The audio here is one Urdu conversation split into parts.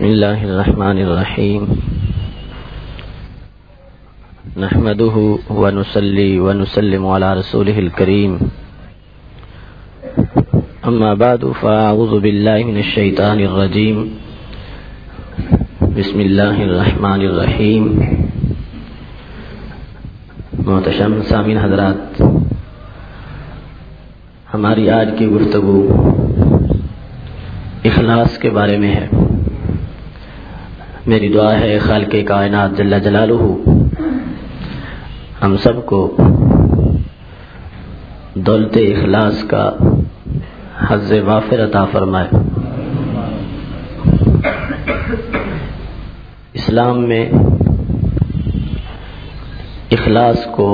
بسم الله الرحمن الرحيم نحمده ونصلي ونسلم على رسوله الكريم أما بعد فأعوذ بالله من الشيطان الرجيم بسم الله الرحمن الرحيم محترم سامعین حضرات، ہماری آج کی گفتگو اخلاص کے بارے میں ہے۔ میری دعا ہے خالق کائنات جل جلالہ ہم سب کو دولت اخلاص کا حظ وافر عطا فرمائے۔ اسلام میں اخلاص کو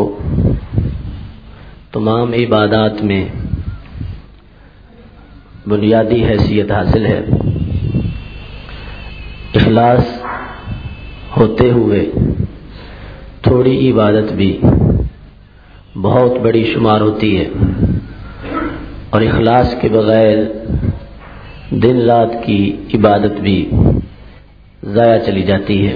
تمام عبادات میں بنیادی حیثیت حاصل ہے۔ اخلاص ہوتے ہوئے تھوڑی عبادت بھی بہت بڑی شمار ہوتی ہے، اور اخلاص کے بغیر دن رات کی عبادت بھی ضائع چلی جاتی ہے۔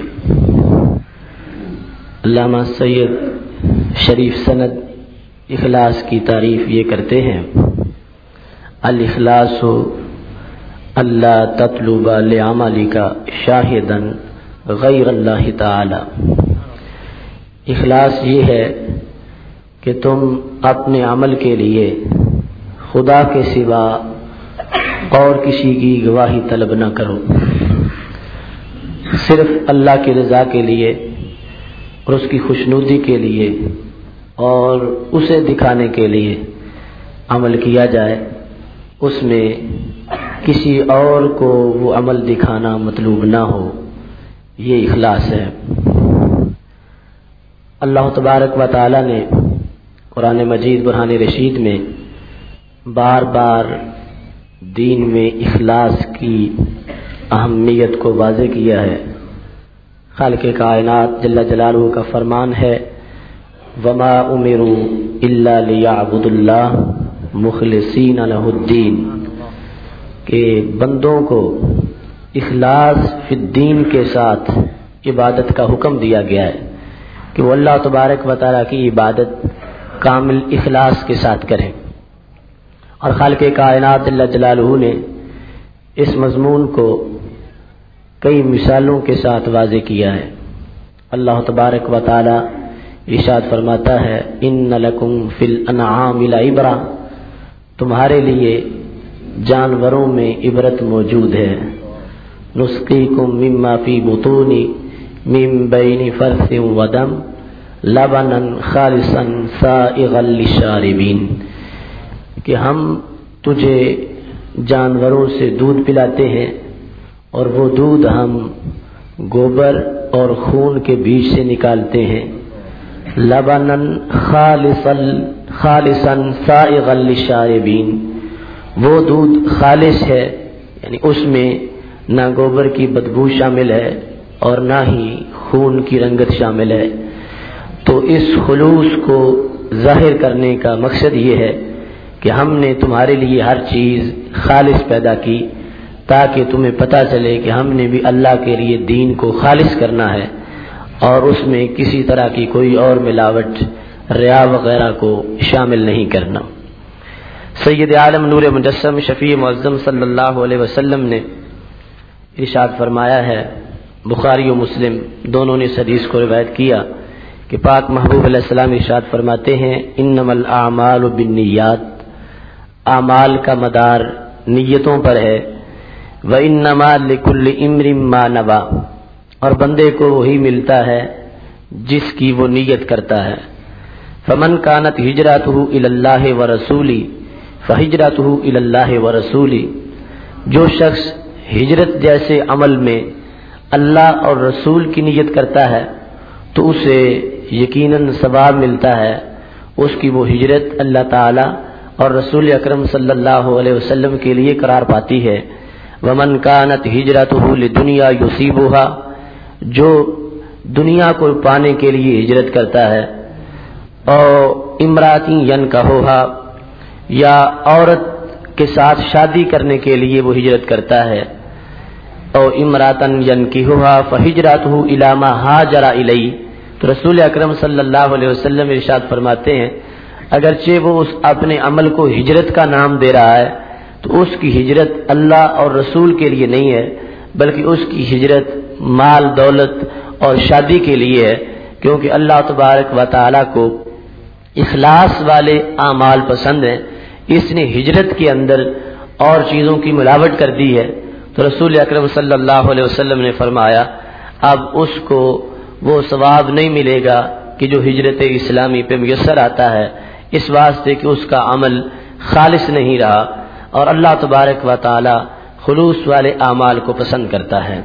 علامہ سید شریف سند اخلاص کی تعریف یہ کرتے ہیں: الاخلاص اللہ تطلب لعملک شاہدا غیر اللہ تعالی۔ اخلاص یہ ہے کہ تم اپنے عمل کے لیے خدا کے سوا اور کسی کی گواہی طلب نہ کرو، صرف اللہ کی رضا کے لیے اور اس کی خوشنودی کے لیے اور اسے دکھانے کے لیے عمل کیا جائے۔ اس میں کسی اور کو وہ عمل دکھانا مطلوب نہ ہو، یہ اخلاص ہے۔ اللہ تبارک و تعالی نے قرآن مجید برہان رشید میں بار بار دین میں اخلاص کی اہمیت کو واضح کیا ہے۔ خالق کائنات جل جلالہ کا فرمان ہے: وما امروا الا لیعبدوا اللہ مخلصین لہ الدین، کہ بندوں کو اخلاص فی الدین کے ساتھ عبادت کا حکم دیا گیا ہے کہ وہ اللہ تبارک و تعالیٰ کی عبادت کامل اخلاص کے ساتھ کریں۔ اور خالق کائنات جل جلالہ نے اس مضمون کو کئی مثالوں کے ساتھ واضح کیا ہے۔ اللہ تبارک و تعالیٰ ارشاد فرماتا ہے: ان لکم فی الانعام لعبرۃ، تمہارے لیے جانوروں میں عبرت موجود ہے۔ نسقیکم مما فی بطون من بین فرث ودم لبنا خالصا سائغا للشاربین، کہ ہم تجھے جانوروں سے دودھ پلاتے ہیں، اور وہ دودھ ہم گوبر اور خون کے بیچ سے نکالتے ہیں۔ لبنا خالصا سائغا للشاربین، وہ دودھ خالص ہے، یعنی اس میں نہ گوبر کی بدبو شامل ہے اور نہ ہی خون کی رنگت شامل ہے۔ تو اس خلوص کو ظاہر کرنے کا مقصد یہ ہے کہ ہم نے تمہارے لیے ہر چیز خالص پیدا کی، تاکہ تمہیں پتہ چلے کہ ہم نے بھی اللہ کے لیے دین کو خالص کرنا ہے، اور اس میں کسی طرح کی کوئی اور ملاوٹ، ریا وغیرہ کو شامل نہیں کرنا۔ سید عالم نور مجسم شفیع معظم صلی اللہ علیہ وسلم نے ارشاد فرمایا ہے، بخاری و مسلم دونوں نے اس حدیث کو روایت کیا کہ پاک محبوب علیہ السلام ارشاد فرماتے ہیں: انما الاعمال بالنیات، اعمال کا مدار نیتوں پر ہے۔ وانما لکل امرئ ما نوی، اور بندے کو وہی ملتا ہے جس کی وہ نیت کرتا ہے۔ فمن كانت ہجرته الی اللہ ورسولہ فہجرته الی اللہ ورسولہ، جو شخص ہجرت جیسے عمل میں اللہ اور رسول کی نیت کرتا ہے تو اسے یقیناً ثواب ملتا ہے، اس کی وہ ہجرت اللہ تعالی اور رسول اکرم صلی اللہ علیہ وسلم کے لیے قرار پاتی ہے۔ ومن كانت ہجرته لدنیا یصیبها، جو دنیا کو پانے کے لیے ہجرت کرتا ہے، اور امرأۃ ینکحها، یا عورت کے ساتھ شادی کرنے کے لیے وہ ہجرت کرتا ہے، او امراتن ینکحها فہجرته الی ما ہاجر الیہ. تو رسول اکرم صلی اللہ علیہ وسلم ارشاد فرماتے ہیں اگرچہ وہ اس اپنے عمل کو ہجرت کا نام دے رہا ہے تو اس کی ہجرت اللہ اور رسول کے لیے نہیں ہے، بلکہ اس کی ہجرت مال دولت اور شادی کے لیے ہے، کیونکہ اللہ تبارک و تعالی کو اخلاص والے اعمال پسند ہیں. اس نے ہجرت کے اندر اور چیزوں کی ملاوٹ کر دی ہے. تو رسول اکرم صلی اللہ علیہ وسلم نے فرمایا اب اس کو وہ ثواب نہیں ملے گا کہ جو ہجرت اسلامی پہ میسر آتا ہے، اس واسطے کہ اس کا عمل خالص نہیں رہا، اور اللہ تبارک و تعالی خلوص والے اعمال کو پسند کرتا ہے.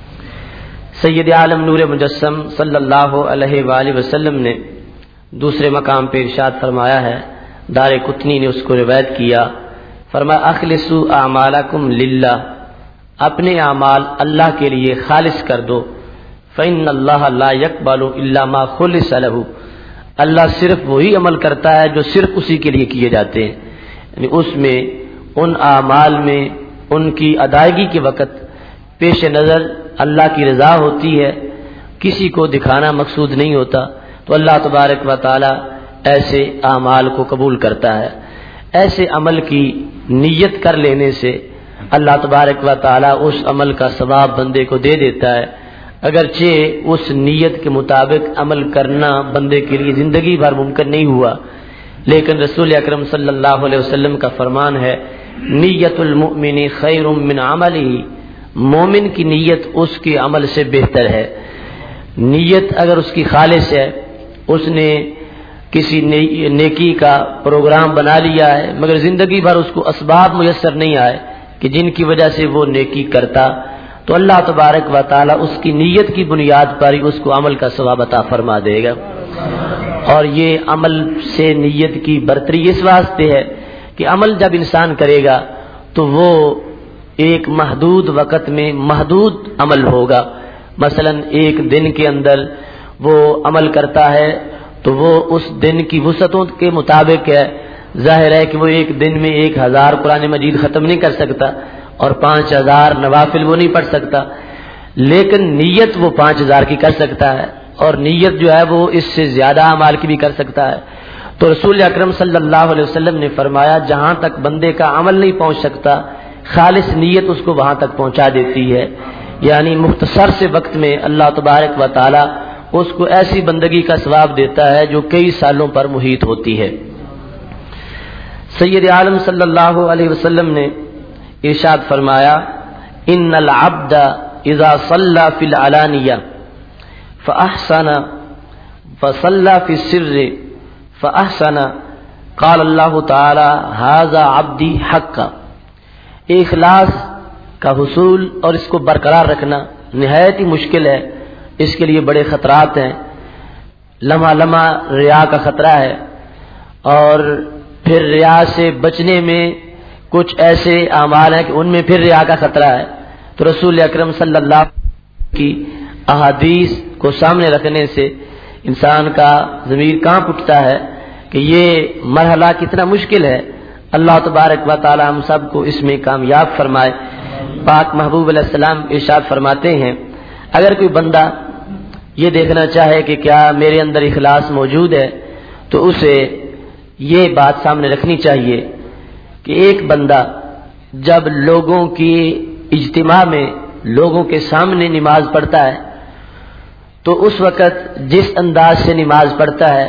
سید عالم نور مجسم صلی اللہ علیہ وآلہ وسلم نے دوسرے مقام پہ ارشاد فرمایا ہے، دار قطنی نے اس کو روایت کیا، فرمایا اخلصوا اعمالکم للہ، اپنے اعمال اللہ کے لیے خالص کر دو. فإن اللہ لا يقبل الا ما خلص له، اللہ صرف وہی عمل کرتا ہے جو صرف اسی کے لیے کیے جاتے ہیں. یعنی اس میں ان اعمال میں ان کی ادائیگی کے وقت پیش نظر اللہ کی رضا ہوتی ہے، کسی کو دکھانا مقصود نہیں ہوتا، تو اللہ تبارک و تعالی ایسے اعمال کو قبول کرتا ہے. ایسے عمل کی نیت کر لینے سے اللہ تبارک و تعالی اس عمل کا ثواب بندے کو دے دیتا ہے، اگرچہ اس نیت کے مطابق عمل کرنا بندے کے لیے زندگی بھر ممکن نہیں ہوا. لیکن رسول اکرم صلی اللہ علیہ وسلم کا فرمان ہے نیت المؤمن خیر من عملہ، مومن کی نیت اس کے عمل سے بہتر ہے. نیت اگر اس کی خالص ہے، اس نے کسی نیکی کا پروگرام بنا لیا ہے مگر زندگی بھر اس کو اسباب میسر نہیں آئے کہ جن کی وجہ سے وہ نیکی کرتا، تو اللہ تبارک و تعالی اس کی نیت کی بنیاد پر ہی اس کو عمل کا ثواب عطا فرما دے گا. اور یہ عمل سے نیت کی برتری اس واسطے ہے کہ عمل جب انسان کرے گا تو وہ ایک محدود وقت میں محدود عمل ہوگا. مثلا ایک دن کے اندر وہ عمل کرتا ہے تو وہ اس دن کی وسعتوں کے مطابق ہے. ظاہر ہے کہ وہ ایک دن میں 1000 قرآن مجید ختم نہیں کر سکتا اور 5000 نوافل وہ نہیں پڑھ سکتا، لیکن نیت وہ 5000 کی کر سکتا ہے، اور نیت جو ہے وہ اس سے زیادہ اعمال کی بھی کر سکتا ہے. تو رسول اکرم صلی اللہ علیہ وسلم نے فرمایا جہاں تک بندے کا عمل نہیں پہنچ سکتا، خالص نیت اس کو وہاں تک پہنچا دیتی ہے. یعنی مختصر سے وقت میں اللہ تبارک و تعالی اس کو ایسی بندگی کا ثواب دیتا ہے جو کئی سالوں پر محیط ہوتی ہے. سید عالم صلی اللہ علیہ وسلم نے ارشاد فرمایا ان العبد اذا صلى في العلانیہ فاحسن فصلى في السر فاحسن قال اللہ تعالی هذا عبدی حقا. اخلاص کا حصول اور اس کو برقرار رکھنا نہایت ہی مشکل ہے، اس کے لیے بڑے خطرات ہیں. لمحہ لمحہ ریا کا خطرہ ہے، اور پھر ریا سے بچنے میں کچھ ایسے اعمال ہیں کہ ان میں پھر ریا کا خطرہ ہے. تو رسول اکرم صلی اللہ علیہ وسلم کی احادیث کو سامنے رکھنے سے انسان کا ضمیر کانپ اٹھتا ہے کہ یہ مرحلہ کتنا مشکل ہے. اللہ تبارک و تعالی ہم سب کو اس میں کامیاب فرمائے. پاک محبوب علیہ السلام ارشاد فرماتے ہیں اگر کوئی بندہ یہ دیکھنا چاہے کہ کیا میرے اندر اخلاص موجود ہے تو اسے یہ بات سامنے رکھنی چاہیے کہ ایک بندہ جب لوگوں کی اجتماع میں لوگوں کے سامنے نماز پڑھتا ہے تو اس وقت جس انداز سے نماز پڑھتا ہے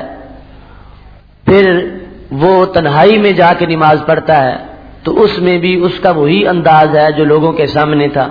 پھر وہ تنہائی میں جا کے نماز پڑھتا ہے تو اس میں بھی اس کا وہی انداز ہے جو لوگوں کے سامنے تھا،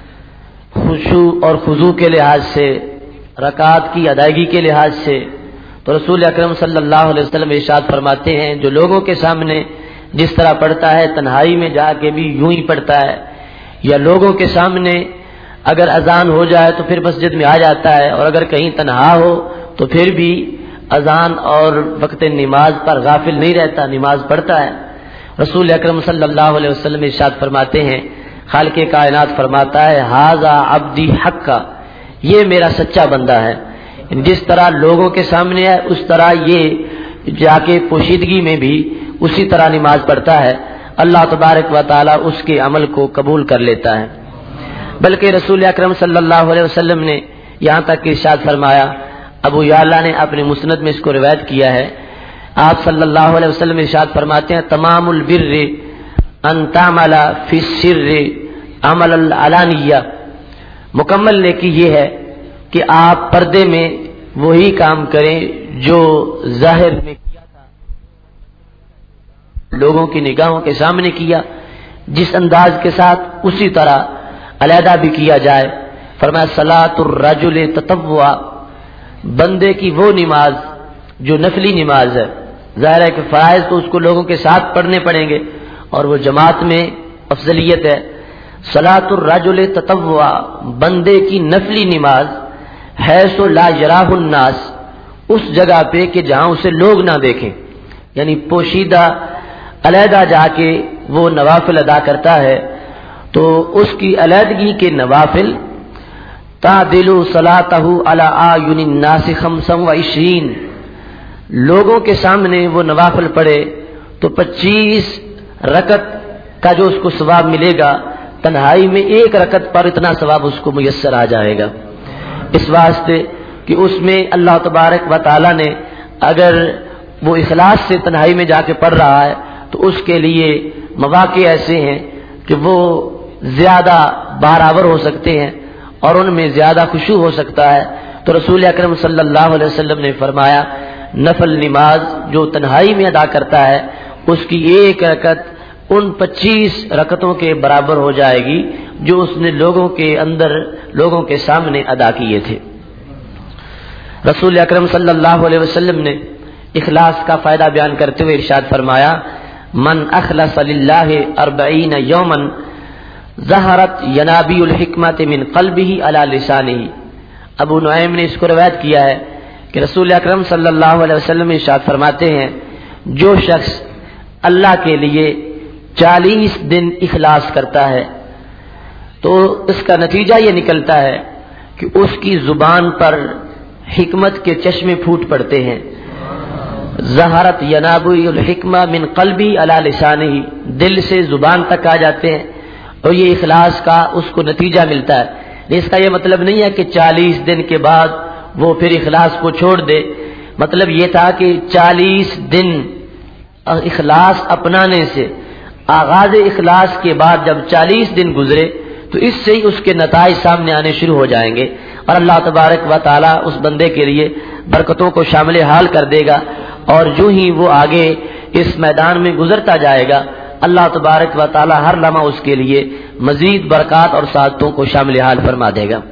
خشوع اور خضوع کے لحاظ سے، رکعات کی ادائیگی کے لحاظ سے. تو رسول اکرم صلی اللہ علیہ وسلم ارشاد فرماتے ہیں جو لوگوں کے سامنے جس طرح پڑھتا ہے تنہائی میں جا کے بھی یوں ہی پڑھتا ہے، یا لوگوں کے سامنے اگر اذان ہو جائے تو پھر مسجد میں آ جاتا ہے، اور اگر کہیں تنہا ہو تو پھر بھی اذان اور وقت نماز پر غافل نہیں رہتا، نماز پڑھتا ہے. رسول اکرم صلی اللہ علیہ وسلم ارشاد فرماتے ہیں خالق کائنات فرماتا ہے ھذا عبدی حقا، یہ میرا سچا بندہ ہے. جس طرح لوگوں کے سامنے ہے اس طرح یہ جا کے پوشیدگی میں بھی اسی طرح نماز پڑھتا ہے. اللہ تبارک و تعالی اس کے عمل کو قبول کر لیتا ہے. بلکہ رسول اکرم صلی اللہ علیہ وسلم نے یہاں تک کہ ارشاد فرمایا، ابو یعلا نے اپنے مسند میں اس کو روایت کیا ہے، آپ صلی اللہ علیہ وسلم ارشاد فرماتے ہیں تمام البر ان تعمل فی السر عمل العلانیہ، مکمل نیکی یہ ہے کہ آپ پردے میں وہی کام کریں جو ظاہر میں کیا تھا، لوگوں کی نگاہوں کے سامنے کیا، جس انداز کے ساتھ اسی طرح علیحدہ بھی کیا جائے۔ فرمایا صلاۃ الرجل تطوع، بندے کی وہ نماز جو نفلی نماز ہے، ظاہر ہے کہ فرائض تو اس کو لوگوں کے ساتھ پڑھنے پڑیں گے اور وہ جماعت میں افضلیت ہے۔ صلاۃ الرجل تطوع، بندے کی نفلی نماز ہے سو لا یراہ الناس، اس جگہ پہ کہ جہاں اسے لوگ نہ دیکھیں، یعنی پوشیدہ علیحدہ جا کے وہ نوافل ادا کرتا ہے، تو اس کی علیحدگی کے نوافل تعدل صلاتہ علی اعین الناس 25، لوگوں کے سامنے وہ نوافل پڑھے تو 25 رکعت کا جو اس کو ثواب ملے گا، تنہائی میں ایک رکعت پر اتنا ثواب اس کو میسر آ جائے گا، اس واسطے کہ اس میں اللہ تبارک و تعالی نے اگر وہ اخلاص سے تنہائی میں جا کے پڑھ رہا ہے تو اس کے لیے مواقع ایسے ہیں کہ وہ زیادہ بارآور ہو سکتے ہیں اور ان میں زیادہ خشوع ہو سکتا ہے۔ تو رسول اکرم صلی اللہ علیہ وسلم نے فرمایا نفل نماز جو تنہائی میں ادا کرتا ہے اس کی ایک رکعت ان 25 رکعتوں کے برابر ہو جائے گی جو اس نے لوگوں کے اندر، لوگوں کے سامنے ادا کیے تھے۔ رسول اکرم صلی اللہ علیہ وسلم نے اخلاص کا فائدہ بیان کرتے ہوئے ارشاد فرمایا من اخلص للہ 40 یوما ظہرت ینابیع الحکمت من قلبہ علی لسانہ، ابو نعیم نے اس کو روایت کیا ہے کہ رسول اکرم صلی اللہ علیہ وسلم ارشاد فرماتے ہیں جو شخص اللہ کے لیے 40 دن اخلاص کرتا ہے تو اس کا نتیجہ یہ نکلتا ہے کہ اس کی زبان پر حکمت کے چشمے پھوٹ پڑتے ہیں، ظہرت ینابیع الحکمہ من قلبی علی لسانہ، دل سے زبان تک آ جاتے ہیں اور یہ اخلاص کا اس کو نتیجہ ملتا ہے۔ اس کا یہ مطلب نہیں ہے کہ 40 دن کے بعد وہ پھر اخلاص کو چھوڑ دے، مطلب یہ تھا کہ 40 دن اخلاص اپنانے سے، آغاز اخلاص کے بعد جب 40 دن گزرے تو اس سے ہی اس کے نتائج سامنے آنے شروع ہو جائیں گے اور اللہ تبارک و تعالی اس بندے کے لیے برکتوں کو شامل حال کر دے گا، اور جو ہی وہ آگے اس میدان میں گزرتا جائے گا اللہ تبارک و تعالی ہر لمحہ اس کے لیے مزید برکات اور سعادتوں کو شامل حال فرما دے گا۔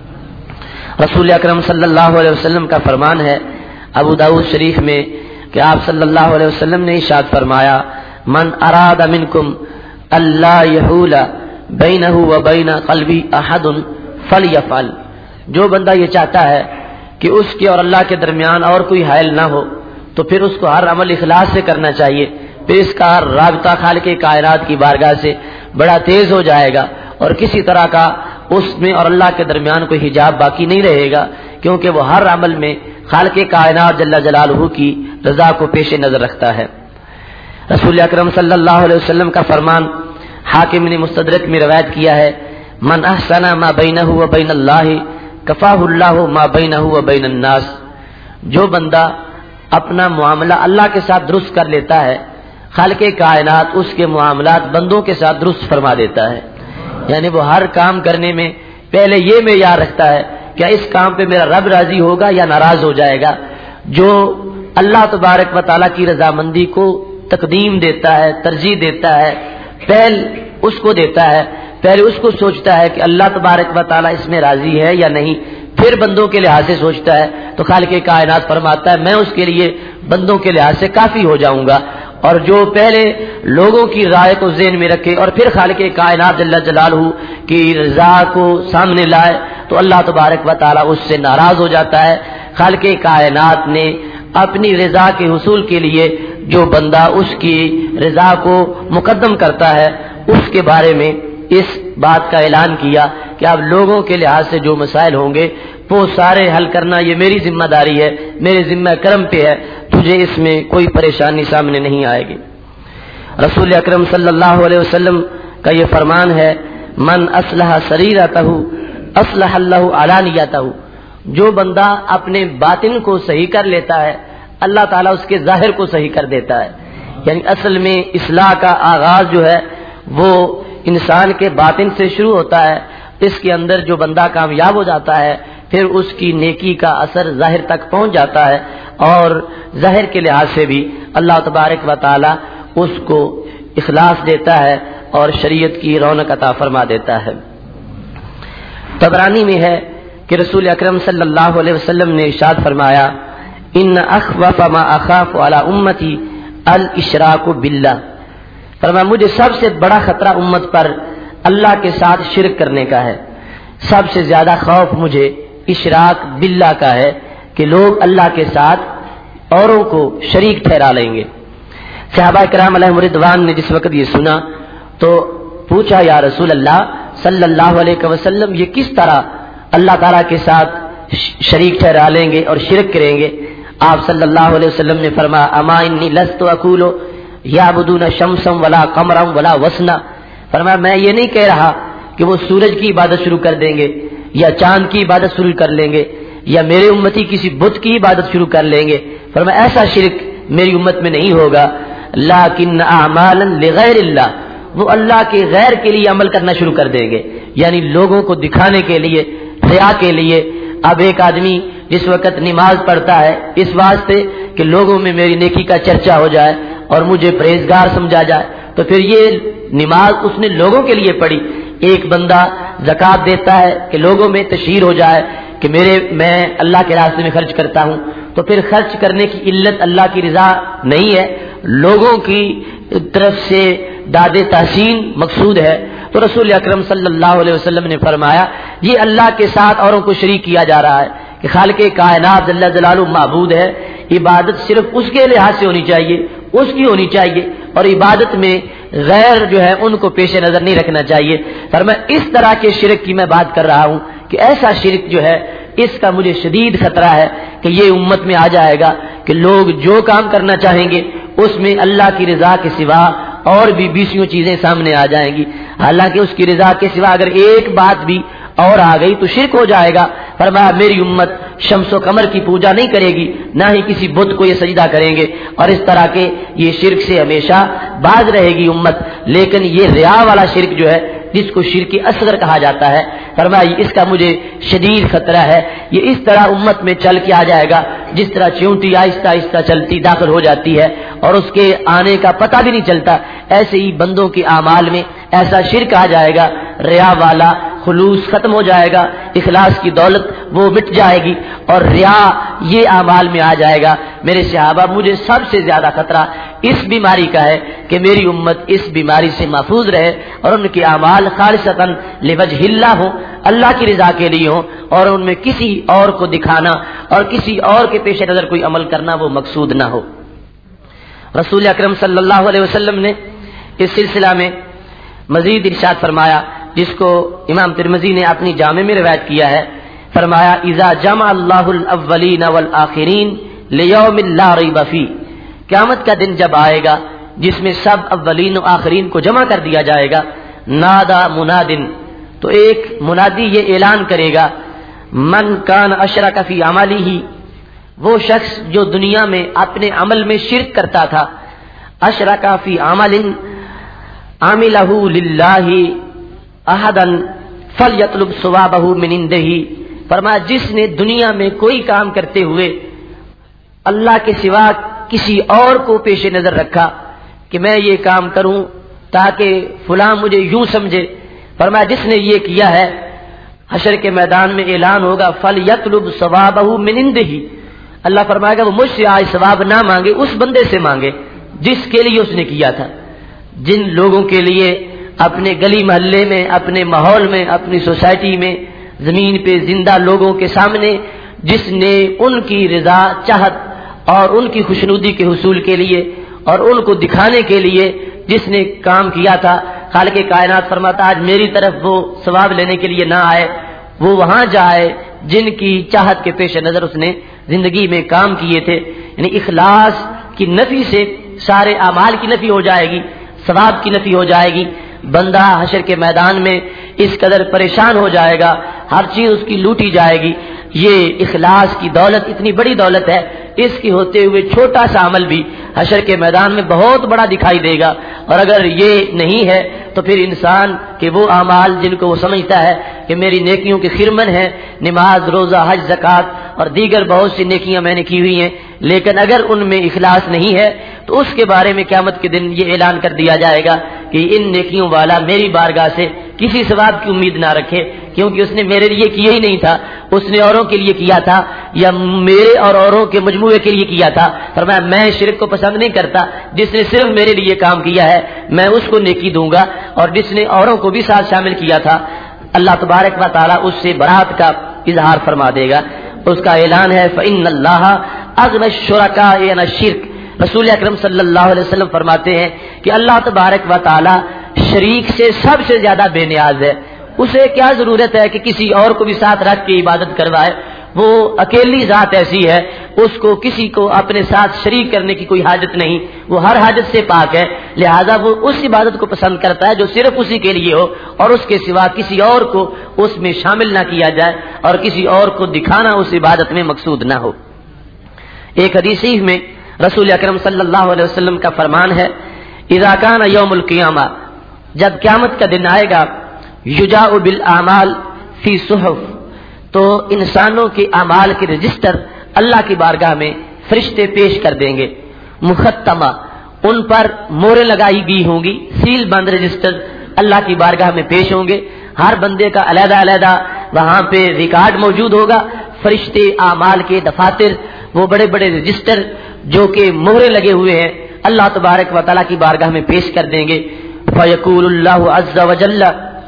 رسول اکرم صلی اللہ علیہ وسلم کا فرمان ہے ابو داؤد شریف میں کہ آپ صلی اللہ علیہ وسلم نے ارشاد فرمایا من اراد منکم اللہ یحول بینہ و بین قلبی احد فلیفعل، جو بندہ یہ چاہتا ہے کہ اس کے اور اللہ کے درمیان اور کوئی حائل نہ ہو تو پھر اس کو ہر عمل اخلاص سے کرنا چاہیے، پھر اس کا رابطہ خالق کائنات کی بارگاہ سے بڑا تیز ہو جائے گا اور کسی طرح کا اس میں اور اللہ کے درمیان کوئی حجاب باقی نہیں رہے گا، کیونکہ وہ ہر عمل میں خالق کائنات جل جلالہ کی رضا کو پیش نظر رکھتا ہے۔ رسول اکرم صلی اللہ علیہ وسلم کا فرمان حاکم نے مستدرک میں روایت کیا ہے من احسن ما بینہ و بین اللہ کفاہ اللہ ما بینہ و بین الناس، جو بندہ اپنا معاملہ اللہ کے ساتھ درست کر لیتا ہے خالق کائنات اس کے معاملات بندوں کے ساتھ درست فرما دیتا ہے، یعنی وہ ہر کام کرنے میں پہلے یہ معیار رکھتا ہے کیا اس کام پہ میرا رب راضی ہوگا یا ناراض ہو جائے گا، جو اللہ تبارک و تعالیٰ کی رضامندی کو تقدیم دیتا ہے، ترجیح دیتا ہے، پہل اس کو دیتا ہے، پہلے اس کو سوچتا ہے کہ اللہ تبارک و تعالیٰ اس میں راضی ہے یا نہیں، پھر بندوں کے لحاظ سے سوچتا ہے تو خالق کائنات فرماتا ہے میں اس کے لیے بندوں کے لحاظ سے کافی ہو جاؤں گا، اور جو پہلے لوگوں کی رائے کو ذہن میں رکھے اور پھر خالق کائنات جل جلالہ کی رضا کو سامنے لائے تو اللہ تبارک و تعالیٰ اس سے ناراض ہو جاتا ہے۔ خالق کائنات نے اپنی رضا کے حصول کے لیے جو بندہ اس کی رضا کو مقدم کرتا ہے اس کے بارے میں اس بات کا اعلان کیا کہ اب لوگوں کے لحاظ سے جو مسائل ہوں گے وہ سارے حل کرنا یہ میری ذمہ داری ہے، میرے ذمہ کرم پہ ہے، تجھے اس میں کوئی پریشانی سامنے نہیں آئے گی۔ رسول اکرم صلی اللہ علیہ وسلم کا یہ فرمان ہے من اصلح سریرتہ اصلح اللہ علانیتہ، جو بندہ اپنے باطن کو صحیح کر لیتا ہے اللہ تعالیٰ اس کے ظاہر کو صحیح کر دیتا ہے. یعنی اصل میں اصلاح کا آغاز جو ہے وہ انسان کے باطن سے شروع ہوتا ہے. اس کے اندر جو بندہ کامیاب ہو جاتا ہے پھر اس کی نیکی کا اثر ظاہر تک پہنچ جاتا ہے، اور ظاہر کے لحاظ سے بھی اللہ تبارک و تعالی اس کو اخلاص دیتا ہے اور شریعت کی رونق عطا فرما دیتا ہے. طبرانی میں ہے کہ رسول اکرم صلی اللہ علیہ وسلم نے ارشاد فرمایا ان اخوف ما اخاف علی امتی الاشراک باللہ، فرمایا مجھے سب سے بڑا خطرہ امت پر اللہ کے ساتھ شرک کرنے کا ہے. سب سے زیادہ خوف مجھے اشراک باللہ کا ہے کہ لوگ اللہ کے ساتھ اوروں کو شریک ٹھہرا لیں گے. صحابہ کرام علیہم رضوان نے جس وقت یہ سنا تو پوچھا یا رسول اللہ صلی اللہ علیہ وسلم یہ کس طرح اللہ تعالیٰ کے ساتھ شریک ٹھہرا لیں گے اور شرک کریں گے؟ آپ صلی اللہ علیہ وسلم نے فرمایا اما انی لست اقول یعبدون شمسا ولا قمرا ولا وسنا، فرمایا میں یہ نہیں کہہ رہا کہ وہ سورج کی عبادت شروع کر دیں گے یا چاند کی عبادت شروع کر لیں گے یا میرے امتی کسی بت کی عبادت شروع کر لیں گے. فرمایا ایسا شرک میری امت میں نہیں ہوگا، لیکن اعمالا لغیر اللہ، وہ اللہ کے غیر کے لیے عمل کرنا شروع کر دیں گے، یعنی لوگوں کو دکھانے کے لیے، ریا کے لیے. اب ایک آدمی جس وقت نماز پڑھتا ہے اس واسطے کہ لوگوں میں میری نیکی کا چرچا ہو جائے اور مجھے پرہیزگار سمجھا جائے تو پھر یہ نماز اس نے لوگوں کے لیے پڑھی. ایک بندہ زکوٰۃ دیتا ہے کہ لوگوں میں تشہیر ہو جائے کہ میں اللہ کے راستے میں خرچ کرتا ہوں، تو پھر خرچ کرنے کی علت اللہ کی رضا نہیں ہے، لوگوں کی طرف سے داد تحسین مقصود ہے. تو رسول اکرم صلی اللہ علیہ وسلم نے فرمایا یہ اللہ کے ساتھ اوروں کو شریک کیا جا رہا ہے کہ خالق کائنات جل جلالہ معبود ہے، عبادت صرف اس کے لحاظ سے ہونی چاہیے، اس کی ہونی چاہیے، اور عبادت میں غیر جو ہے ان کو پیش نظر نہیں رکھنا چاہیے. فرمایا اس طرح کے شرک کی میں بات کر رہا ہوں کہ ایسا شرک جو ہے اس کا مجھے شدید خطرہ ہے کہ یہ امت میں آ جائے گا کہ لوگ جو کام کرنا چاہیں گے اس میں اللہ کی رضا کے سوا اور بھی 20 چیزیں سامنے آ جائیں گی. حالانکہ اس کی رضا کے سوا اگر ایک بات بھی اور آ گئی تو شرک ہو جائے گا. فرمایا میری امت شمس و قمر کی پوجا نہیں کرے گی، نہ ہی کسی بت کو یہ سجدہ کریں گے، اور اس طرح کے یہ شرک سے ہمیشہ باز رہے گی امت. لیکن یہ ریا والا شرک جو ہے جس کو شرک اصغر کہا جاتا ہے، فرمایا اس کا مجھے شدید خطرہ ہے. یہ اس طرح امت میں چل کے آ جائے گا جس طرح چیونٹی آہستہ آہستہ چلتی داخل ہو جاتی ہے اور اس کے آنے کا پتہ بھی نہیں چلتا، ایسے ہی بندوں کے اعمال میں ایسا شرک آ جائے گا، ریا والا خلوص ختم ہو جائے گا، اخلاص کی دولت وہ مٹ جائے گی اور ریا یہ اعمال میں آ جائے گا. میرے صحابہ مجھے سب سے زیادہ خطرہ اس بیماری کا ہے کہ میری امت اس بیماری سے محفوظ رہے اور ان کے اعمال خالصتاً لوجہ اللہ ہوں، اللہ کی رضا کے لیے ہوں، اور ان میں کسی اور کو دکھانا اور کسی اور کے پیش نظر کوئی عمل کرنا وہ مقصود نہ ہو. رسول اکرم صلی اللہ علیہ وسلم نے اس سلسلہ میں مزید ارشاد فرمایا جس کو امام ترمذی نے اپنی جامع میں روایت کیا ہے. فرمایا اذا جمع اللہ الاولین والآخرین لیوم لا ریب فیہ، قیامت کا دن جب آئے گا جس میں سب اولین و آخرین کو جمع کر دیا جائے گا، نادا منادن، تو ایک منادی یہ اعلان کرے گا من کان اشرک فی عملہ، وہ شخص جو دنیا میں اپنے عمل میں شرک کرتا تھا، اشرک فی عمل عاملہ للہ احدا فلیطلب ثوابہ من عنده، فرمایا جس نے دنیا میں کوئی کام کرتے ہوئے اللہ کے سوا کسی اور کو پیش نظر رکھا کہ میں یہ کام کروں تاکہ فلاں مجھے یوں سمجھے، فرمایا جس نے یہ کیا ہے حشر کے میدان میں اعلان ہوگا فلیطلب ثوابہ من عنده، اللہ فرمائے گا وہ مجھ سے آج ثواب نہ مانگے، اس بندے سے مانگے جس کے لیے اس نے کیا تھا. جن لوگوں کے لیے اپنے گلی محلے میں، اپنے ماحول میں، اپنی سوسائٹی میں، زمین پہ زندہ لوگوں کے سامنے جس نے ان کی رضا چاہت اور ان کی خوشنودی کے حصول کے لیے اور ان کو دکھانے کے لیے جس نے کام کیا تھا، خالق کائنات فرماتا آج میری طرف وہ ثواب لینے کے لیے نہ آئے، وہ وہاں جائے جن کی چاہت کے پیش نظر اس نے زندگی میں کام کیے تھے. یعنی اخلاص کی نفی سے سارے اعمال کی نفی ہو جائے گی، ثواب کی نفی ہو جائے گی. بندہ حشر کے میدان میں اس قدر پریشان ہو جائے گا، ہر چیز اس کی لوٹی جائے گی۔ یہ اخلاص کی دولت اتنی بڑی دولت ہے، اس کی ہوتے ہوئے چھوٹا سا عمل بھی حشر کے میدان میں بہت بڑا دکھائی دے گا۔ اور اگر یہ نہیں ہے تو پھر انسان کے وہ اعمال جن کو وہ سمجھتا ہے کہ میری نیکیوں کی خرمن ہے، نماز، روزہ، حج، زکوٰۃ اور دیگر بہت سی نیکیاں میں نے کی ہوئی ہیں، لیکن اگر ان میں اخلاص نہیں ہے تو اس کے بارے میں قیامت کے دن یہ اعلان کر دیا جائے گا کہ ان نیکیوں والا میری بارگاہ سے کسی ثواب کی امید نہ رکھے، کیونکہ اس نے میرے لیے کیا ہی نہیں تھا، اس نے اوروں کے لیے کیا تھا یا میرے اور اوروں کے مجموعے کے لیے کیا تھا۔ فرمایا میں شرک کو پسند نہیں کرتا، جس نے صرف میرے لیے کام کیا ہے میں اس کو نیکی دوں گا، اور جس نے اوروں کو بھی ساتھ شامل کیا تھا اللہ تبارک و تعالیٰ اس سے برات کا اظہار فرما دے گا۔ اس کا اعلان ہے فَإِنَّ اللَّهَ أَغْنَى الشُّرَكَاءِ عَنِ الشِّرْكِ۔ رسول اکرم صلی اللہ علیہ وسلم فرماتے ہیں کہ اللہ تبارک و تعالیٰ شریک سے سب سے زیادہ بے نیاز ہے، اسے کیا ضرورت ہے کہ کسی اور کو بھی ساتھ رکھ کے عبادت کروائے، وہ اکیلی ذات ایسی ہے اس کو کسی کو اپنے ساتھ شریک کرنے کی کوئی حاجت نہیں، وہ ہر حاجت سے پاک ہے، لہذا وہ اس عبادت کو پسند کرتا ہے جو صرف اسی کے لیے ہو اور اس کے سوا کسی اور کو اس میں شامل نہ کیا جائے اور کسی اور کو دکھانا اس عبادت میں مقصود نہ ہو۔ ایک حدیث میں رسول اکرم صلی اللہ علیہ وسلم کا فرمان ہے اذا کان یوم القیامہ، جب قیامت کا دن آئے گا، یجاء بالاعمال فی صحف، تو انسانوں کے اعمال کے رجسٹر اللہ کی بارگاہ میں فرشتے پیش کر دیں گے، مختمہ، ان پر موریں لگائی گئی ہوں گی، سیل بند رجسٹر اللہ کی بارگاہ میں پیش ہوں گے، ہر بندے کا علیحدہ علیحدہ وہاں پہ ریکارڈ موجود ہوگا، فرشتے اعمال کے دفاتر، وہ بڑے بڑے رجسٹر جو کہ مہرے لگے ہوئے ہیں اللہ تبارک و تعالیٰ کی بارگاہ میں پیش کر دیں گے۔ فَيَقُولُ اللَّهُ عَزَّ وَجَلَّ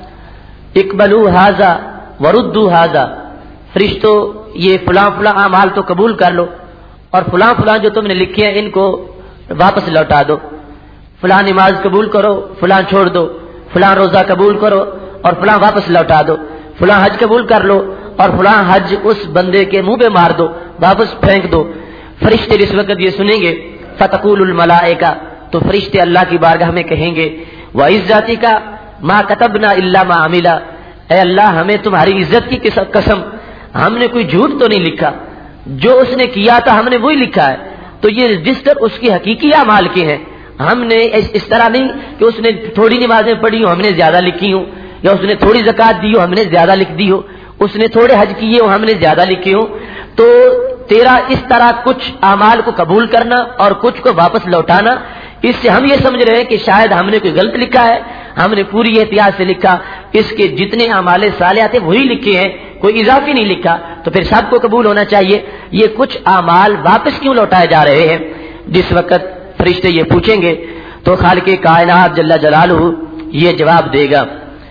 اقبلوا هذا وردوا هذا، فرشتوں یہ فلاں فلاں اعمال تو قبول کر لو اور فلاں فلاں جو تم نے لکھے ہیں ان کو واپس لوٹا دو، فلاں نماز قبول کرو، فلاں چھوڑ دو، فلاں روزہ قبول کرو اور فلاں واپس لوٹا دو، فلاں حج قبول کر لو اور فلاں حج اس بندے کے منہ پہ مار دو، واپس پھینک دو۔ فرشتے اس وقت یہ سنیں گے فتقول الملائکہ، تو فرشتے اللہ کی بارگاہ میں کہیں گے وعزتک ما کتبنا الا ما عملا، اے اللہ ہمیں تمہاری عزت کی قسم ہم نے کوئی جھوٹ تو نہیں لکھا، جو اس نے کیا تھا ہم نے وہی لکھا ہے، تو یہ رجسٹر اس کی حقیقی اعمال کے ہیں، ہم نے اس طرح نہیں کہ اس نے تھوڑی نمازیں پڑھی ہوں ہم نے زیادہ لکھی ہوں، یا اس نے تھوڑی زکوٰۃ دی ہو ہم نے زیادہ لکھ دی ہو، اس نے تھوڑے حج کیے ہو ہم نے زیادہ لکھے ہوں، تو تیرا اس طرح کچھ اعمال کو قبول کرنا اور کچھ کو واپس لوٹانا، اس سے ہم یہ سمجھ رہے ہیں کہ شاید ہم نے کوئی غلط لکھا ہے، ہم نے پوری احتیاط سے لکھا، اس کے جتنے اعمال صالحات ہیں وہی لکھے ہیں، کوئی اضافی نہیں لکھا، تو پھر سب کو قبول ہونا چاہیے، یہ کچھ اعمال واپس کیوں لوٹائے جا رہے ہیں؟ جس وقت فرشتے یہ پوچھیں گے تو خالق کائنات جل جلالہ یہ جواب دے گا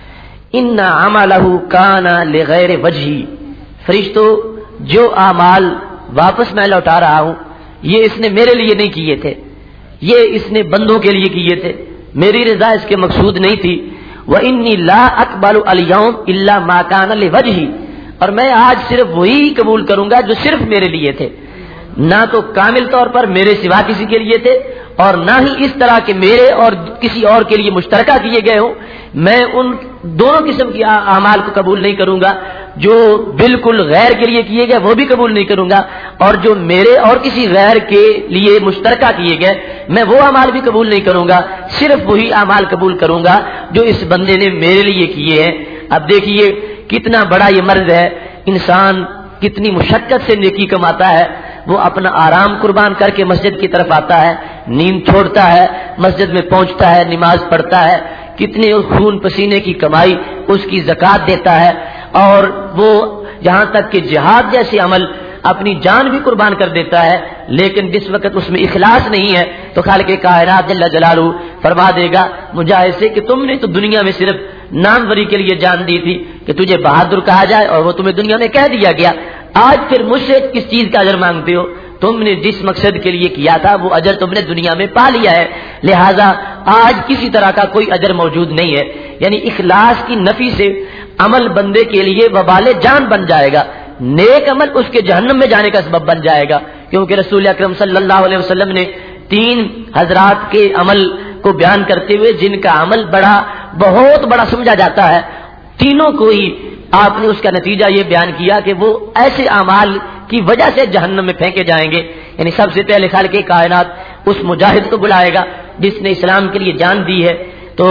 ان عملہ کان لغیر وجہی، فرشتوں جو اعمال واپس میں لوٹا رہا ہوں یہ اس نے میرے لیے نہیں کیے تھے، یہ اس نے بندوں کے لیے کیے تھے، میری رضا اس کے مقصود نہیں تھی، وَإِنِّي لَا أَقْبَلُ الْيَوْمَ إِلَّا مَا كَانَ لِوَجْهِي، اور میں آج صرف وہی قبول کروں گا جو صرف میرے لیے تھے، نہ تو کامل طور پر میرے سوا کسی کے لیے تھے اور نہ ہی اس طرح کے میرے اور کسی اور کے لیے مشترکہ کیے گئے ہوں، میں ان دونوں قسم کی اعمال کو قبول نہیں کروں گا، جو بالکل غیر کے لیے کیے گئے وہ بھی قبول نہیں کروں گا، اور جو میرے اور کسی غیر کے لیے مشترکہ کیے گئے میں وہ اعمال بھی قبول نہیں کروں گا، صرف وہی اعمال قبول کروں گا جو اس بندے نے میرے لیے کیے ہیں۔ اب دیکھیے کتنا بڑا یہ مرض ہے، انسان کتنی مشقت سے نیکی کماتا ہے، وہ اپنا آرام قربان کر کے مسجد کی طرف آتا ہے، نیند چھوڑتا ہے، مسجد میں پہنچتا ہے، نماز پڑھتا ہے، کتنے خون پسینے کی کمائی اس کی زکوٰۃ دیتا ہے، اور وہ یہاں تک کہ جہاد جیسے عمل اپنی جان بھی قربان کر دیتا ہے، لیکن جس وقت اس میں اخلاص نہیں ہے تو خالق کائنات جل جلالہ فرما دے گا مجاہد سے کہ تم نے تو دنیا میں صرف ناموری کے لیے جان دی تھی کہ تجھے بہادر کہا جائے، اور وہ تمہیں دنیا میں کہہ دیا گیا، آج پھر مجھ سے کس چیز کا اجر مانگتے ہو؟ تم نے جس مقصد کے لیے کیا تھا وہ اجر تم نے دنیا میں پا لیا ہے، لہذا آج کسی طرح کا کوئی اجر موجود نہیں ہے۔ یعنی اخلاص کی نفی سے عمل بندے کے لیے وبال جان بن جائے گا، نیک عمل اس کے جہنم میں جانے کا سبب بن جائے گا، کیونکہ رسول اکرم صلی اللہ علیہ وسلم نے 3 حضرات کے عمل کو بیان کرتے ہوئے جن کا عمل بڑا بہت بڑا سمجھا جاتا ہے، تینوں کو ہی آپ نے اس کا نتیجہ یہ بیان کیا کہ وہ ایسے اعمال کی وجہ سے جہنم میں پھینکے جائیں گے. یعنی سب سے پہلے خالق کائنات اس مجاہد کو بلائے گا جس نے اسلام کے لیے جان دی ہے. تو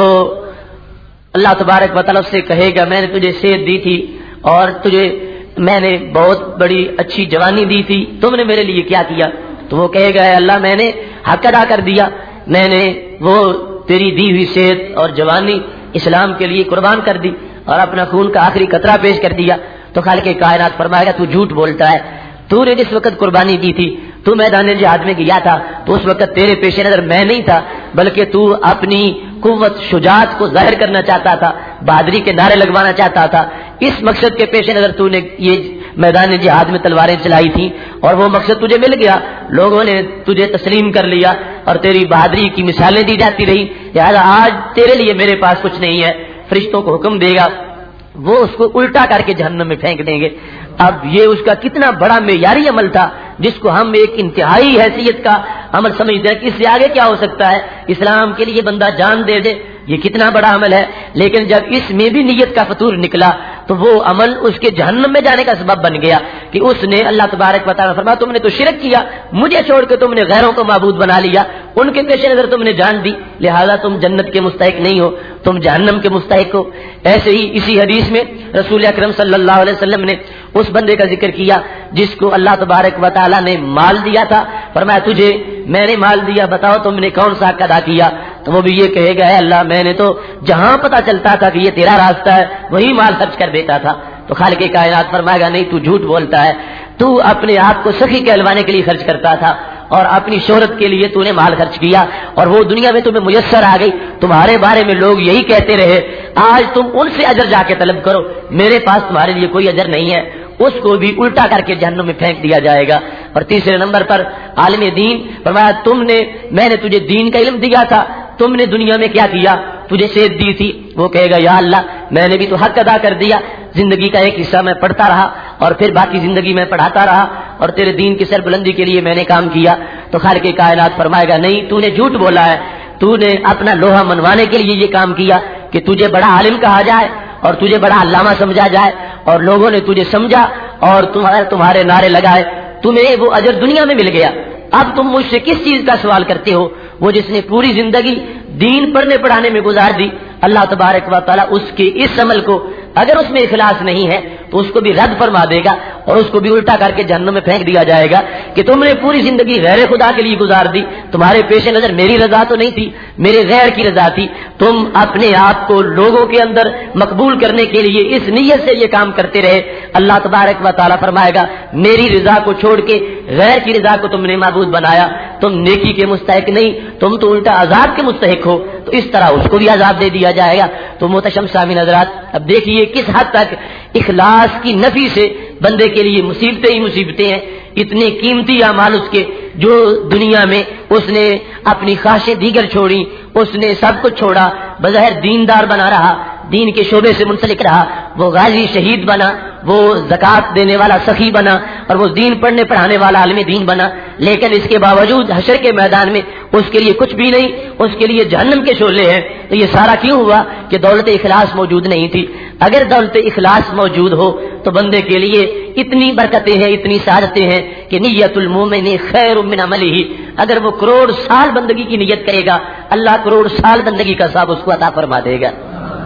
اللہ تبارک و تعالیٰ سے کہے گا میں نے تجھے صحت دی تھی اور تجھے میں نے بہت بڑی اچھی جوانی دی تھی، تم نے میرے لیے کیا کیا؟ تو وہ کہے گا اے اللہ میں نے حق ادا کر دیا، میں نے وہ تیری دی ہوئی صحت اور جوانی اسلام کے لیے قربان کر دی اور اپنا خون کا آخری قطرہ پیش کر دیا. تو خالق کائنات فرمائے گا تو جھوٹ بولتا ہے، تو نے جس وقت قربانی دی تھی، تو میدان جہاد میں گیا تھا، تو اس وقت تیرے پیش نظر میں نہیں تھا، بلکہ تو اپنی قوت شجاعت کو ظاہر کرنا چاہتا تھا، بہادری کے نعرے لگوانا چاہتا تھا. اس مقصد کے پیش نظر تو نے یہ میدان جہاد میں تلواریں چلائی تھی اور وہ مقصد تجھے مل گیا، لوگوں نے تجھے تسلیم کر لیا اور تیری بہادری کی مثالیں دی جاتی رہی. لہٰذا آج تیرے لیے میرے پاس کچھ نہیں ہے. فرشتوں کو حکم دے گا، وہ اس کو الٹا کر کے جہنم میں پھینک دیں گے. اب یہ اس کا کتنا بڑا معیاری عمل تھا جس کو ہم ایک انتہائی حیثیت کا عمل سمجھتے ہیں کہ اس سے آگے کیا ہو سکتا ہے، اسلام کے لیے بندہ جان دے دے، یہ کتنا بڑا عمل ہے. لیکن جب اس میں بھی نیت کا فطور نکلا تو وہ عمل اس کے جہنم میں جانے کا سبب بن گیا کہ اس نے اللہ تبارک و تعالیٰ فرمایا تم نے تو شرک کیا، مجھے چھوڑ کے تم نے غیروں کو معبود بنا لیا، ان کے پیش نظر تم نے جان دی، لہذا تم جنت کے مستحق نہیں ہو، تم جہنم کے مستحق ہو. ایسے ہی اسی حدیث میں رسول اکرم صلی اللہ علیہ وسلم نے اس بندے کا ذکر کیا جس کو اللہ تبارک و تعالیٰ نے مال دیا تھا. فرمایا تجھے میں نے مال دیا، بتاؤ تم نے کون سا حق ادا کیا؟ تو وہ بھی یہ کہے گا اے اللہ میں نے تو جہاں پتا چلتا تھا کہ یہ تیرا راستہ ہے وہی مال خرچ کر دیتا تھا. تو خالق کائنات فرمائے گا نہیں تو جھوٹ بولتا ہے، تو اپنے آپ کو سخی کہلوانے کے لیے خرچ کرتا تھا اور اپنی شہرت کے لیے تو نے مال خرچ کیا اور وہ دنیا میں تمہیں میسر آ گئی، تمہارے بارے میں لوگ یہی کہتے رہے، آج تم ان سے اجر جا کے طلب کرو، میرے پاس تمہارے لیے کوئی اجر نہیں ہے. اس کو بھی الٹا کر کے جہنم میں پھینک دیا جائے گا. اور تیسرے نمبر پر عالم دین فرمایا میں نے تجھے دین کا علم دیا تھا، تم نے دنیا میں کیا کیا؟ تجھے صحت دی تھی. وہ کہے گا یا اللہ میں نے بھی تو حق ادا کر دیا، زندگی کا ایک حصہ میں پڑھتا رہا اور پھر باقی زندگی میں پڑھاتا رہا اور تیرے دین کی سربلندی کے لیے میں نے کام کیا. تو خالق کائنات فرمائے گا نہیں تو نے جھوٹ بولا ہے، تو نے اپنا لوہا منوانے کے لیے یہ کام کیا کہ تجھے بڑا عالم کہا جائے اور تجھے بڑا علامہ سمجھا جائے اور لوگوں نے تجھے سمجھا اور تمہارے نعرے لگائے، تمہیں وہ اجر دنیا میں مل گیا. اب تم مجھ سے کس چیز کا سوال کرتے ہو؟ وہ جس نے پوری زندگی دین پڑھنے پڑھانے میں گزار دی، اللہ تبارک و تعالیٰ اس کے اس عمل کو اگر اس میں اخلاص نہیں ہے تو اس کو بھی رد فرما دے گا اور اس کو بھی الٹا کر کے جہنم میں پھینک دیا جائے گا کہ تم نے پوری زندگی غیر خدا کے لیے گزار دی، تمہارے پیش نظر میری رضا تو نہیں تھی، میرے غیر کی رضا تھی، تم اپنے آپ کو لوگوں کے اندر مقبول کرنے کے لیے اس نیت سے یہ کام کرتے رہے. اللہ تبارک و تعالیٰ فرمائے گا میری رضا کو چھوڑ کے غیر کی رضا کو تم نے معبود بنایا، تم نیکی کے مستحق نہیں، تم تو الٹا عذاب کے مستحق ہو. تو اس طرح اس کو بھی عذاب دے دیا جائے گا. تو محتشم سامعین حضرات اب دیکھیے کس حد تک اخلاص کی نفی سے بندے کے لیے مصیبتیں ہی مصیبتیں ہیں. اتنے قیمتی اعمال اس کے جو دنیا میں اس نے اپنی خواہشیں دیگر چھوڑی، اس نے سب کچھ چھوڑا، بظاہر دیندار بنا رہا، دین کے شعبے سے منسلک رہا، وہ غازی شہید بنا، وہ زکات دینے والا سخی بنا اور وہ دین پڑھنے پڑھانے والا عالم دین بنا. لیکن اس کے باوجود حشر کے میدان میں اس کے لیے کچھ بھی نہیں، اس کے لیے جہنم کے شعلے ہیں. تو یہ سارا کیوں ہوا کہ دولت اخلاص موجود نہیں تھی. اگر دولت اخلاص موجود ہو تو بندے کے لیے اتنی برکتیں ہیں، اتنی سعادتیں ہیں کہ نیت المومن خیر من عملہ. اگر وہ کروڑ سال بندگی کی نیت کرے گا اللہ کروڑ سال بندگی کا ثواب اس کو عطا فرما دے گا.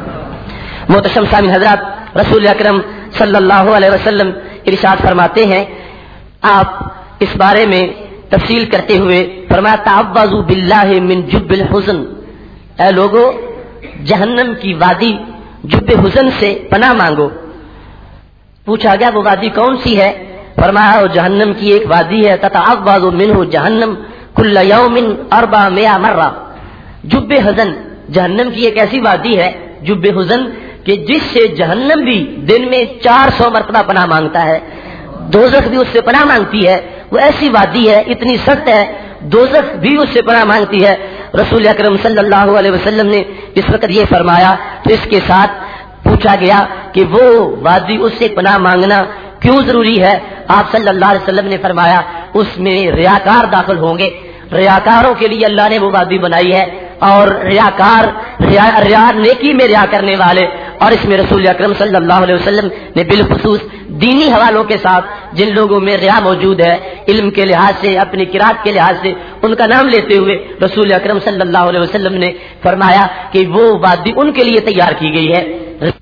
محتشم سامعین حضرات رسول اکرم صلی اللہ علیہ وسلم ارشاد فرماتے ہیں، آپ اس بارے میں تفصیل کرتے ہوئے فرمایا تعوذوا باللہ من جب الحزن، اے لوگو جہنم کی وادی جب حزن سے پناہ مانگو. پوچھا گیا وہ وادی کون سی ہے؟ فرمایا جہنم کی ایک وادی ہے تتعوذ منہ جہنم کل یوم 400 مرہ. جب حزن جہنم کی ایک ایسی وادی ہے جب حزن کہ جس سے جہنم بھی دن میں 400 مرتبہ پناہ مانگتا ہے، دوزخ بھی اس سے پناہ مانگتی ہے. وہ ایسی وادی ہے اتنی سخت ہے، دوزخ بھی اس سے پناہ مانگتی ہے. رسول اکرم صلی اللہ علیہ وسلم نے اس وقت یہ فرمایا تو اس کے ساتھ پوچھا گیا کہ وہ وادی اس سے پناہ مانگنا کیوں ضروری ہے؟ آپ صلی اللہ علیہ وسلم نے فرمایا اس میں ریاکار داخل ہوں گے، ریاکاروں کے لیے اللہ نے وہ وادی بنائی ہے اور ریاکار، ریا نیکی میں ریا کرنے والے، اور اس میں رسول اکرم صلی اللہ علیہ وسلم نے بالخصوص دینی حوالوں کے ساتھ جن لوگوں میں ریا موجود ہے، علم کے لحاظ سے، اپنی قرات کے لحاظ سے ان کا نام لیتے ہوئے رسول اکرم صلی اللہ علیہ وسلم نے فرمایا کہ وہ وادی ان کے لیے تیار کی گئی ہے،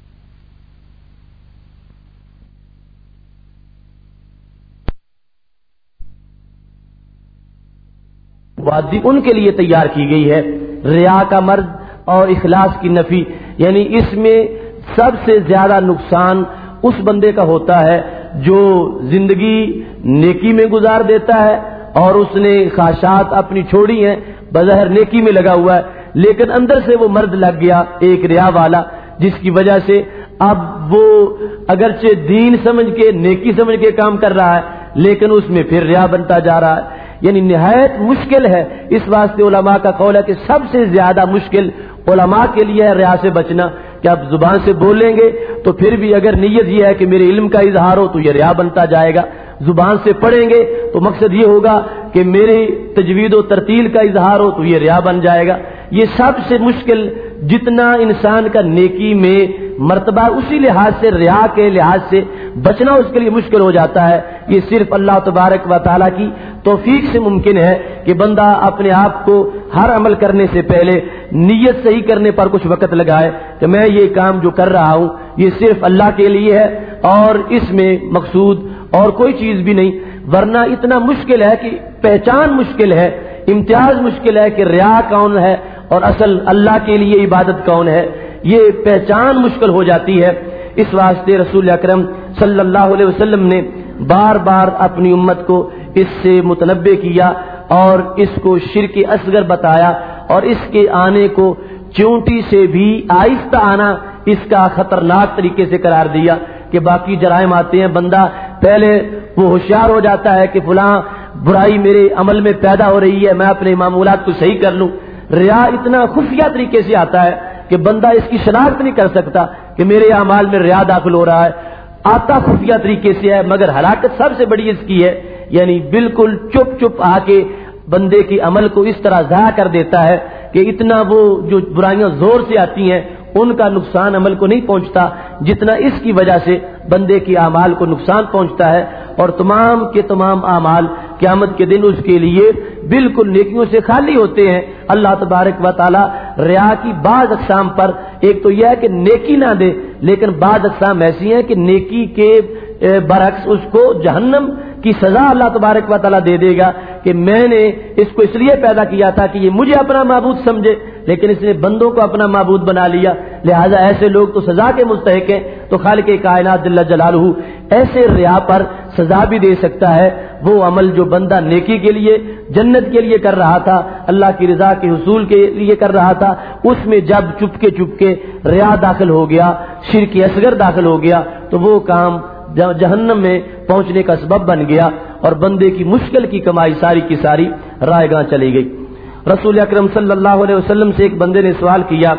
وادی ان کے لیے تیار کی گئی ہے، ریا کا مرض اور اخلاص کی نفی، یعنی اس میں سب سے زیادہ نقصان اس بندے کا ہوتا ہے جو زندگی نیکی میں گزار دیتا ہے اور اس نے خواہشات اپنی چھوڑی ہیں، بظاہر نیکی میں لگا ہوا ہے، لیکن اندر سے وہ مرض لگ گیا ایک ریا والا، جس کی وجہ سے اب وہ اگرچہ دین سمجھ کے، نیکی سمجھ کے کام کر رہا ہے، لیکن اس میں پھر ریا بنتا جا رہا ہے، یعنی نہایت مشکل ہے۔ اس واسطے علماء کا قول ہے کہ سب سے زیادہ مشکل علماء کے لیے ہے ریا سے بچنا، کہ آپ زبان سے بولیں گے تو پھر بھی اگر نیت یہ ہے کہ میرے علم کا اظہار ہو تو یہ ریا بنتا جائے گا، زبان سے پڑھیں گے تو مقصد یہ ہوگا کہ میری تجوید و ترتیل کا اظہار ہو تو یہ ریا بن جائے گا۔ یہ سب سے مشکل، جتنا انسان کا نیکی میں مرتبہ اسی لحاظ سے ریا کے لحاظ سے بچنا اس کے لیے مشکل ہو جاتا ہے۔ یہ صرف اللہ تبارک و تعالیٰ کی توفیق سے ممکن ہے کہ بندہ اپنے آپ کو ہر عمل کرنے سے پہلے نیت صحیح کرنے پر کچھ وقت لگائے کہ میں یہ کام جو کر رہا ہوں یہ صرف اللہ کے لیے ہے اور اس میں مقصود اور کوئی چیز بھی نہیں، ورنہ اتنا مشکل ہے کہ پہچان مشکل ہے، امتیاز مشکل ہے کہ ریا کون ہے اور اصل اللہ کے لیے عبادت کون ہے، یہ پہچان مشکل ہو جاتی ہے۔ اس واسطے رسول اکرم صلی اللہ علیہ وسلم نے بار بار اپنی امت کو اس سے متنبہ کیا اور اس کو شرک اصغر بتایا اور اس کے آنے کو چونٹی سے بھی آہستہ آنا اس کا خطرناک طریقے سے قرار دیا کہ باقی جرائم آتے ہیں، بندہ پہلے وہ ہوشیار ہو جاتا ہے کہ فلاں برائی میرے عمل میں پیدا ہو رہی ہے، میں اپنے معمولات کو صحیح کر لوں۔ ریا اتنا خفیہ طریقے سے آتا ہے کہ بندہ اس کی شناخت نہیں کر سکتا کہ میرے اعمال میں ریا داخل ہو رہا ہے، آتا خفیہ طریقے سے ہے، مگر ہلاکت سب سے بڑی اس کی ہے، یعنی بالکل چپ چپ آ کے بندے کے عمل کو اس طرح ضائع کر دیتا ہے کہ اتنا وہ جو برائیاں زور سے آتی ہیں ان کا نقصان عمل کو نہیں پہنچتا جتنا اس کی وجہ سے بندے کے اعمال کو نقصان پہنچتا ہے، اور تمام کے تمام اعمال قیامت کے دن اس کے لیے بالکل نیکیوں سے خالی ہوتے ہیں۔ اللہ تبارک و تعالی ریا کی بعض اقسام پر ایک تو یہ ہے کہ نیکی نہ دے، لیکن بعض اقسام ایسی ہیں کہ نیکی کے برعکس اس کو جہنم کی سزا اللہ تبارک و تعالیٰ دے دے گا کہ میں نے اس کو اس لیے پیدا کیا تھا کہ یہ مجھے اپنا معبود سمجھے، لیکن اس نے بندوں کو اپنا معبود بنا لیا، لہذا ایسے لوگ تو سزا کے مستحق ہیں۔ تو خالق کائنات جل جلالہ ایسے ریا پر سزا بھی دے سکتا ہے۔ وہ عمل جو بندہ نیکی کے لیے، جنت کے لیے کر رہا تھا، اللہ کی رضا کے حصول کے لیے کر رہا تھا، اس میں جب چپکے ریا داخل ہو گیا، شرک اصغر داخل ہو گیا تو وہ کام جہنم میں پہنچنے کا سبب بن گیا اور بندے کی مشکل کی کمائی ساری کی ساری رائے گاہ چلی گئی۔ رسول اکرم صلی اللہ علیہ وسلم سے ایک بندے نے سوال کیا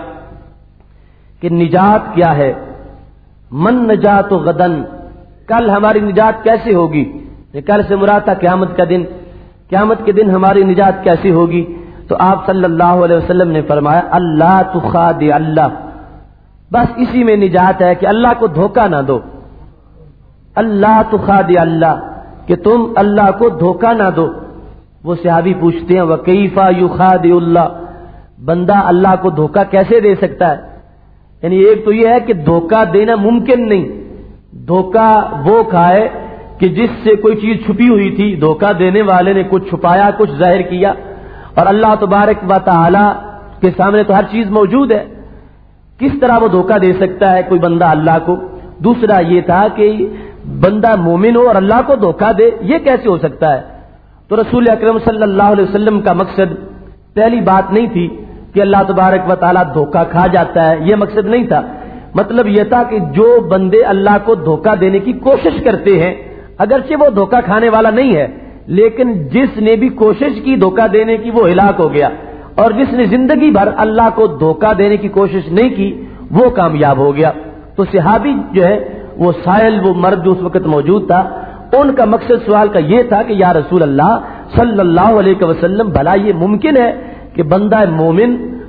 کہ نجات کیا ہے؟ من نجات غدن، کل ہماری نجات کیسے ہوگی؟ کل سے مراد تھا قیامت کا دن، قیامت کے دن ہماری نجات کیسے ہوگی؟ تو آپ صلی اللہ علیہ وسلم نے فرمایا اللہ تخادع اللہ، بس اسی میں نجات ہے کہ اللہ کو دھوکہ نہ دو، اللہ تخادع اللہ، کہ تم اللہ کو دھوکہ نہ دو۔ وہ صحابی پوچھتے ہیں وکیف یخادع اللہ، بندہ اللہ کو دھوکہ کیسے دے سکتا ہے؟ یعنی ایک تو یہ ہے کہ دھوکہ دینا ممکن نہیں، دھوکہ وہ کھائے کہ جس سے کوئی چیز چھپی ہوئی تھی، دھوکہ دینے والے نے کچھ چھپایا، کچھ ظاہر کیا، اور اللہ تبارک و تعالی کے سامنے تو ہر چیز موجود ہے، کس طرح وہ دھوکہ دے سکتا ہے کوئی بندہ اللہ کو؟ دوسرا یہ تھا کہ بندہ مومن ہو اور اللہ کو دھوکہ دے، یہ کیسے ہو سکتا ہے؟ تو رسول اکرم صلی اللہ علیہ وسلم کا مقصد پہلی بات نہیں تھی کہ اللہ تبارک و تعالیٰ دھوکہ کھا جاتا ہے، یہ مقصد نہیں تھا، مطلب یہ تھا کہ جو بندے اللہ کو دھوکہ دینے کی کوشش کرتے ہیں، اگرچہ وہ دھوکہ کھانے والا نہیں ہے، لیکن جس نے بھی کوشش کی دھوکہ دینے کی وہ ہلاک ہو گیا، اور جس نے زندگی بھر اللہ کو دھوکہ دینے کی کوشش نہیں کی وہ کامیاب ہو گیا۔ تو صحابی جو ہے وہ سائل، وہ مرد جو اس وقت موجود تھا، ان کا مقصد سوال کا یہ تھا کہ یا رسول اللہ صلی اللہ علیہ وسلم، بھلا یہ ممکن ہے کہ بندہ مومن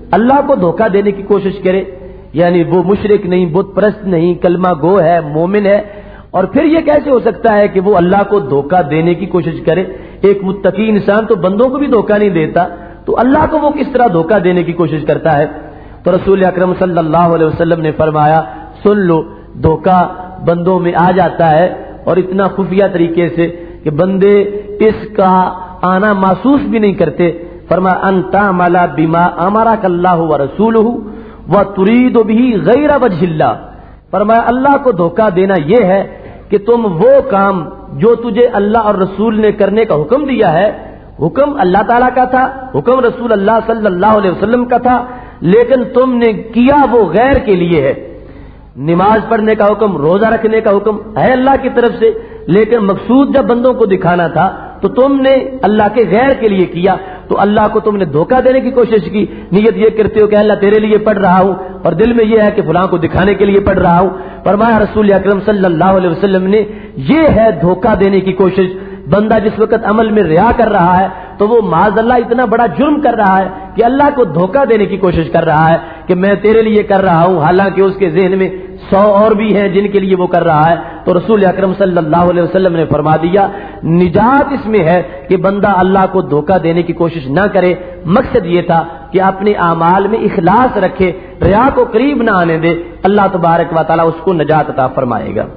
اللہ کو دھوکہ دینے کی کوشش کرے، یعنی وہ مشرک نہیں، بت پرست نہیں، کلمہ گو ہے، مومن ہے، اور پھر یہ کیسے ہو سکتا ہے کہ وہ اللہ کو دھوکہ دینے کی کوشش کرے؟ ایک متقی انسان تو بندوں کو بھی دھوکہ نہیں دیتا، تو اللہ کو وہ کس طرح دھوکہ دینے کی کوشش کرتا ہے؟ تو رسول اکرم صلی اللہ علیہ وسلم نے فرمایا، سن لو، دھوکہ بندوں میں آ جاتا ہے اور اتنا خفیہ طریقے سے کہ بندے اس کا آنا محسوس بھی نہیں کرتے۔ فرمایا ان تعمل بما امرک اللہ ورسولہ وترید به غیر وجہ اللہ، فرمایا اللہ کو دھوکہ دینا یہ ہے کہ تم وہ کام جو تجھے اللہ اور رسول نے کرنے کا حکم دیا ہے، حکم اللہ تعالیٰ کا تھا، حکم رسول اللہ صلی اللہ علیہ وسلم کا تھا، لیکن تم نے کیا وہ غیر کے لیے ہے۔ نماز پڑھنے کا حکم، روزہ رکھنے کا حکم ہے اللہ کی طرف سے، لیکن مقصود جب بندوں کو دکھانا تھا تو تم نے اللہ کے غیر کے لیے کیا، تو اللہ کو تم نے دھوکہ دینے کی کوشش کی۔ نیت یہ کرتے ہو کہ اللہ تیرے لیے پڑھ رہا ہوں، اور دل میں یہ ہے کہ فلاں کو دکھانے کے لیے پڑھ رہا ہوں۔ فرمایا رسول اکرم صلی اللہ علیہ وسلم نے، یہ ہے دھوکہ دینے کی کوشش۔ بندہ جس وقت عمل میں ریا کر رہا ہے تو وہ معاذ اللہ اتنا بڑا جرم کر رہا ہے کہ اللہ کو دھوکہ دینے کی کوشش کر رہا ہے کہ میں تیرے لیے کر رہا ہوں، حالانکہ اس کے ذہن میں 100 اور بھی ہیں جن کے لیے وہ کر رہا ہے۔ تو رسول اکرم صلی اللہ علیہ وسلم نے فرما دیا، نجات اس میں ہے کہ بندہ اللہ کو دھوکہ دینے کی کوشش نہ کرے۔ مقصد یہ تھا کہ اپنے اعمال میں اخلاص رکھے، ریا کو قریب نہ آنے دے، اللہ تبارک و تعالیٰ اس کو نجات عطا فرمائے گا۔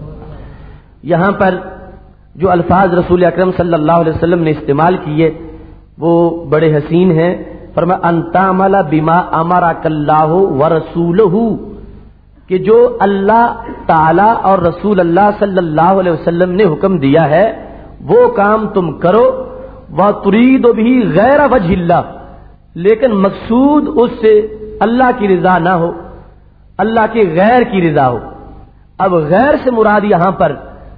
یہاں پر جو الفاظ رسول اکرم صلی اللہ علیہ وسلم نے استعمال کیے وہ بڑے حسین ہیں۔ فرمایا ان تعمل بما امرک اللہ ورسولہ، کہ جو اللہ تعالی اور رسول اللہ صلی اللہ علیہ وسلم نے حکم دیا ہے وہ کام تم کرو، وترید به غیر وجہ اللہ، لیکن مقصود اس سے اللہ کی رضا نہ ہو، اللہ کے غیر کی رضا ہو۔ اب غیر سے مراد یہاں پر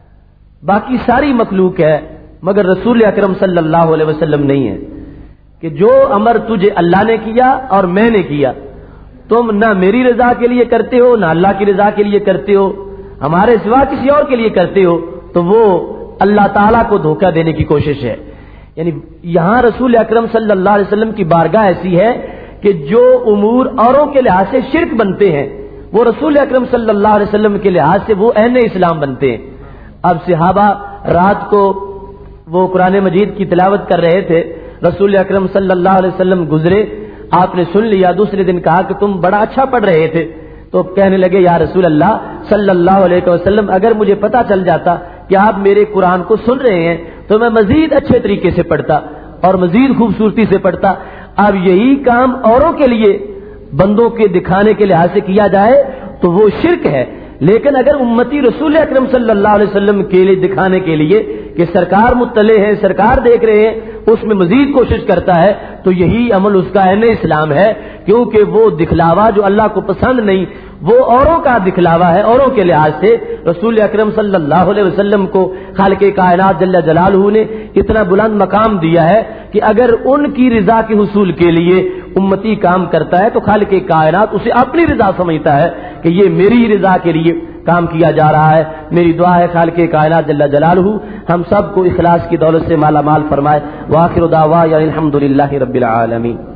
باقی ساری مخلوق ہے مگر رسول اکرم صلی اللہ علیہ وسلم نہیں ہے، کہ جو امر تجھے اللہ نے کیا اور میں نے کیا، تم نہ میری رضا کے لیے کرتے ہو نہ اللہ کی رضا کے لیے کرتے ہو، ہمارے سوا کسی اور کے لیے کرتے ہو، تو وہ اللہ تعالیٰ کو دھوکہ دینے کی کوشش ہے۔ یعنی یہاں رسول اکرم صلی اللہ علیہ وسلم کی بارگاہ ایسی ہے کہ جو امور اوروں کے لحاظ سے شرک بنتے ہیں وہ رسول اکرم صلی اللہ علیہ وسلم کے لحاظ سے وہ عین اسلام بنتے ہیں۔ اب صحابہ رات کو وہ قرآن مجید کی تلاوت کر رہے تھے، رسول اکرم صلی اللہ علیہ وسلم گزرے، آپ نے سن لیا، دوسرے دن کہا کہ تم بڑا اچھا پڑھ رہے تھے، تو کہنے لگے یا رسول اللہ صلی اللہ علیہ وسلم اگر مجھے پتا چل جاتا کہ آپ میرے قرآن کو سن رہے ہیں تو میں مزید اچھے طریقے سے پڑھتا اور مزید خوبصورتی سے پڑھتا۔ اب یہی کام اوروں کے لیے بندوں کے دکھانے کے لحاظ سے کیا جائے تو وہ شرک ہے، لیکن اگر امتی رسول اکرم صلی اللہ علیہ وسلم کے لیے دکھانے کے لیے کہ سرکار مطلع ہے، سرکار دیکھ رہے ہیں، اس میں مزید کوشش کرتا ہے تو یہی عمل اس کا عین اسلام ہے، کیونکہ وہ دکھلاوا جو اللہ کو پسند نہیں وہ اوروں کا دکھلاوا ہے۔ اوروں کے لحاظ سے رسول اکرم صلی اللہ علیہ وسلم کو خالق کائنات جل جلالہ نے اتنا بلند مقام دیا ہے کہ اگر ان کی رضا کے حصول کے لیے امتی کام کرتا ہے تو خالق کائنات اسے اپنی رضا سمجھتا ہے کہ یہ میری رضا کے لیے کام کیا جا رہا ہے۔ میری دعا ہے خالق کائنات جل جلالہ ہم سب کو اخلاص کی دولت سے مالا مال فرمائے۔ وآخر دعوانا الحمد للہ رب العالمین۔